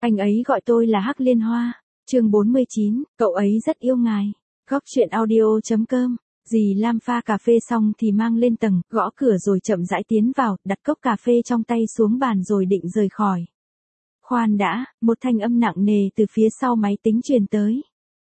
Anh ấy gọi tôi là Hắc Liên Hoa. Chương 49, cậu ấy rất yêu ngài. Góc chuyện audio.com. Dì Lam pha cà phê xong thì mang lên tầng, gõ cửa rồi chậm rãi tiến vào, đặt cốc cà phê trong tay xuống bàn rồi định rời khỏi. Khoan đã, một thanh âm nặng nề từ phía sau máy tính truyền tới.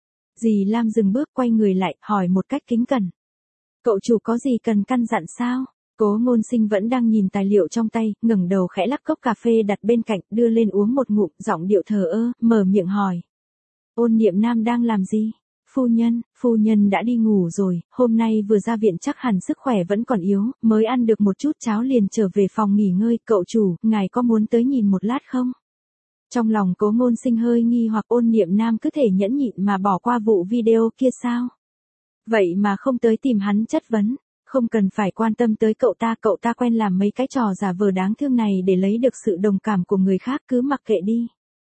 Dì Lam dừng bước quay người lại, hỏi một cách kính cẩn. Cậu chủ có gì cần căn dặn sao? Cố Ngôn Sinh vẫn đang nhìn tài liệu trong tay, ngẩng đầu khẽ lắc cốc cà phê đặt bên cạnh, đưa lên uống một ngụm, giọng điệu thờ ơ, mở miệng hỏi. Ôn Niệm Nam đang làm gì? Phu nhân đã đi ngủ rồi, hôm nay vừa ra viện chắc hẳn sức khỏe vẫn còn yếu, mới ăn được một chút cháo liền trở về phòng nghỉ ngơi. Cậu chủ, ngài có muốn tới nhìn một lát không? Trong lòng Cố Ngôn Sinh hơi nghi hoặc Ôn Niệm Nam cứ thể nhẫn nhịn mà bỏ qua vụ video kia sao? Vậy mà không tới tìm hắn chất vấn. Không cần phải quan tâm tới cậu ta quen làm mấy cái trò giả vờ đáng thương này để lấy được sự đồng cảm của người khác, cứ mặc kệ đi.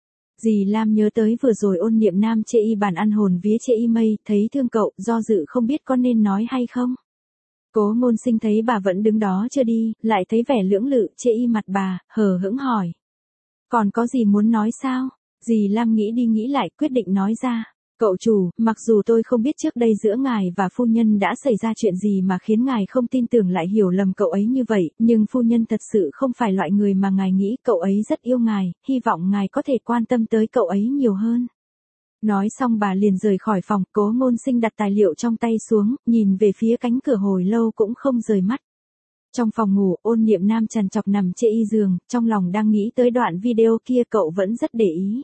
Dì Lam nhớ tới vừa rồi Ôn Niệm Nam chê y bàn ăn hồn vía chê y mây, thấy thương cậu, do dự không biết có nên nói hay không. Cố Ngôn Sinh thấy bà vẫn đứng đó chưa đi, lại thấy vẻ lưỡng lự chê y mặt bà, hờ hững hỏi. Còn có gì muốn nói sao? Dì Lam nghĩ đi nghĩ lại, quyết định nói ra. Cậu chủ, mặc dù tôi không biết trước đây giữa ngài và phu nhân đã xảy ra chuyện gì mà khiến ngài không tin tưởng lại hiểu lầm cậu ấy như vậy, nhưng phu nhân thật sự không phải loại người mà ngài nghĩ, cậu ấy rất yêu ngài, hy vọng ngài có thể quan tâm tới cậu ấy nhiều hơn. Nói xong bà liền rời khỏi phòng, Cố Ngôn Sinh đặt tài liệu trong tay xuống, nhìn về phía cánh cửa hồi lâu cũng không rời mắt. Trong phòng ngủ, Ôn Niệm Nam trằn trọc nằm chê y giường, trong lòng đang nghĩ tới đoạn video kia, cậu vẫn rất để ý.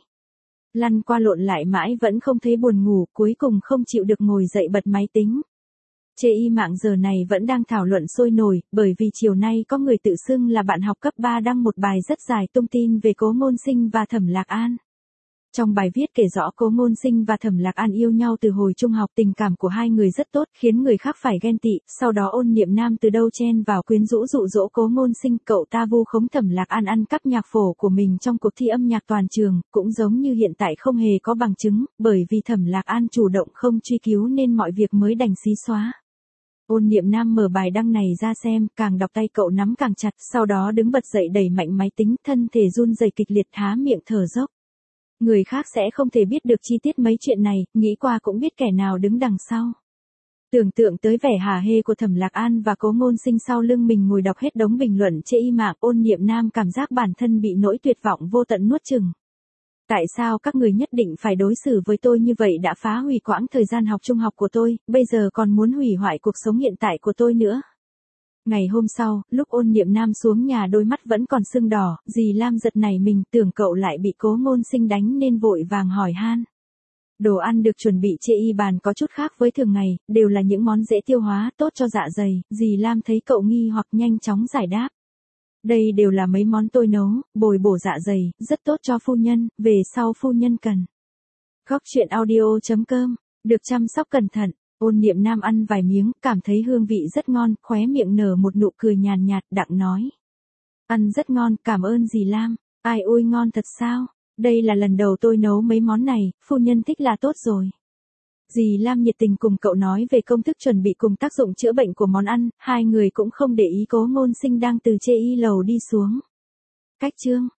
Lăn qua lộn lại mãi vẫn không thấy buồn ngủ, cuối cùng không chịu được ngồi dậy bật máy tính. Chê y mạng giờ này vẫn đang thảo luận sôi nổi, bởi vì chiều nay có người tự xưng là bạn học cấp 3 đăng một bài rất dài tung tin về Cố Ngôn Sinh và Thẩm Lạc An. Trong bài viết kể rõ Cố Ngôn Sinh và Thẩm Lạc An yêu nhau từ hồi trung học, tình cảm của hai người rất tốt, khiến người khác phải ghen tị, sau đó Ôn Niệm Nam từ đâu chen vào quyến rũ dụ dỗ Cố Ngôn Sinh, cậu ta vu khống Thẩm Lạc An ăn cắp nhạc phổ của mình trong cuộc thi âm nhạc toàn trường, cũng giống như hiện tại không hề có bằng chứng, bởi vì Thẩm Lạc An chủ động không truy cứu nên mọi việc mới đành xí xóa. Ôn Niệm Nam mở bài đăng này ra xem, càng đọc tay cậu nắm càng chặt, sau đó đứng bật dậy đẩy mạnh máy tính, thân thể run rẩy kịch liệt, há miệng thở dốc. Người khác sẽ không thể biết được chi tiết mấy chuyện này, nghĩ qua cũng biết kẻ nào đứng đằng sau. Tưởng tượng tới vẻ hả hê của Thẩm Lạc An và Cố Ngôn Sinh sau lưng mình ngồi đọc hết đống bình luận chê y mạng, Ôn Niệm Nam cảm giác bản thân bị nỗi tuyệt vọng vô tận nuốt chửng. Tại sao các người nhất định phải đối xử với tôi như vậy, đã phá hủy quãng thời gian học trung học của tôi, bây giờ còn muốn hủy hoại cuộc sống hiện tại của tôi nữa. Ngày hôm sau, lúc Ôn Niệm Nam xuống nhà đôi mắt vẫn còn sưng đỏ, dì Lam giật nảy mình, tưởng cậu lại bị Cố Ngôn Sinh đánh nên vội vàng hỏi han. Đồ ăn được chuẩn bị chê y bàn có chút khác với thường ngày, đều là những món dễ tiêu hóa, tốt cho dạ dày, dì Lam thấy cậu nghi hoặc nhanh chóng giải đáp. Đây đều là mấy món tôi nấu, bồi bổ dạ dày, rất tốt cho phu nhân, về sau phu nhân cần. Góc chuyện audio.com, được chăm sóc cẩn thận. Ôn Niệm Nam ăn vài miếng, cảm thấy hương vị rất ngon, khóe miệng nở một nụ cười nhàn nhạt, đặng nói. Ăn rất ngon, cảm ơn dì Lam. Ai ôi ngon thật sao? Đây là lần đầu tôi nấu mấy món này, phu nhân thích là tốt rồi. Dì Lam nhiệt tình cùng cậu nói về công thức chuẩn bị cùng tác dụng chữa bệnh của món ăn, hai người cũng không để ý Cố Ngôn Sinh đang từ chê y lầu đi xuống. Cách chương